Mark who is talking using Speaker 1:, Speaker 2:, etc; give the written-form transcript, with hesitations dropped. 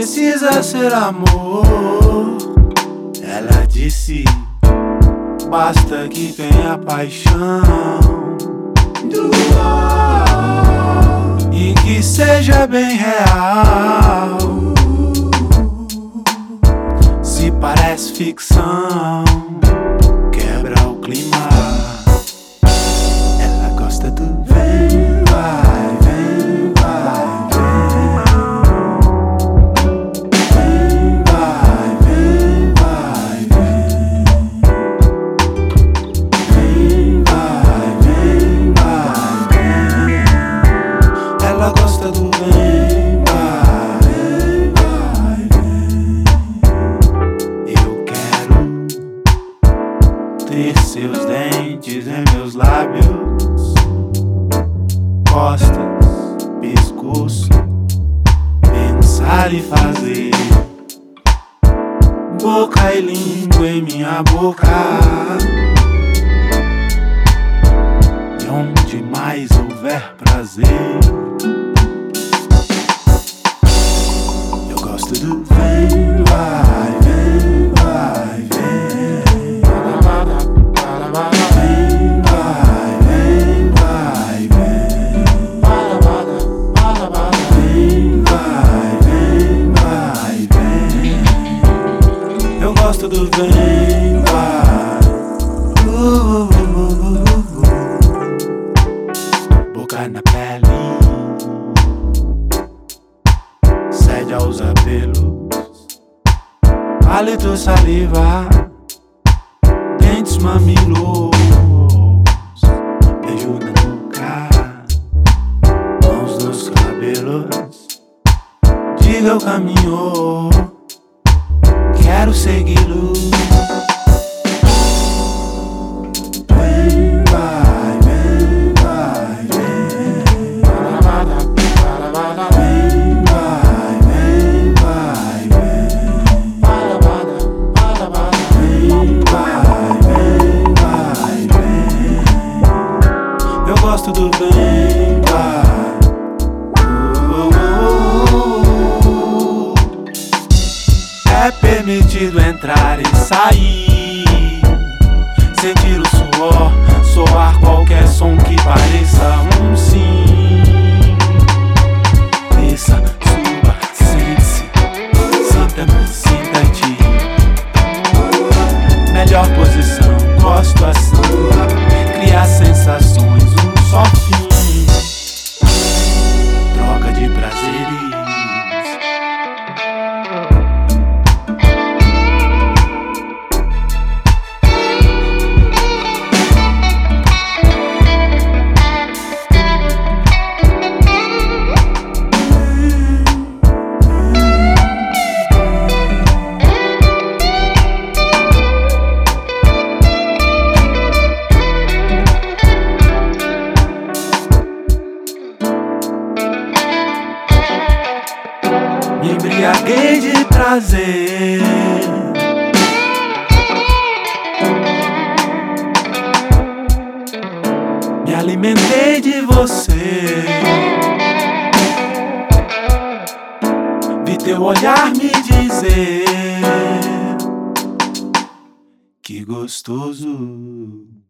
Speaker 1: precisa ser amor. Ela disse, basta que tenha paixão e que seja bem real. Se parece ficção, quebra o clima. Ela gosta do vem, vai, vem, vai, vem, vai, vem, vai, vem, vai, vem, vai, vem. Ela gosta do vem, vai, vem, vai, vem. Eu quero ter seus dentes em meus lábios, costas, pescoço, pensar e fazer, boca e língua em minha boca, e onde mais houver prazer. Eu gosto do vem, vai, vem, vai, vem. Vem, vai, vem, vai, vem. Vem, vai, vem, vai, vem. Eu gosto do vem, vai. Boca na pele, cede aos apelos, hálito, saliva, dentes, mamilos, beijo na nuca, mãos nos cabelos. Diga o caminho, quero segui-lo. Vem, vai, vem, vai, vem. Vem, vai, vem, vai, vem. Vem, vai, vem, vai, vem. Eu gosto do vem, vai. É permitido entrar e sair, sentir o suor, soar qualquer som que pareça um sim. Desça, suba, sente-se, sinta-me, sinta-te. Melhor posição, gosto assim, criar sensações, um só fim. Troca de prazeres. Me embriaguei de prazer, me alimentei de você, vi teu olhar me dizer que gostoso.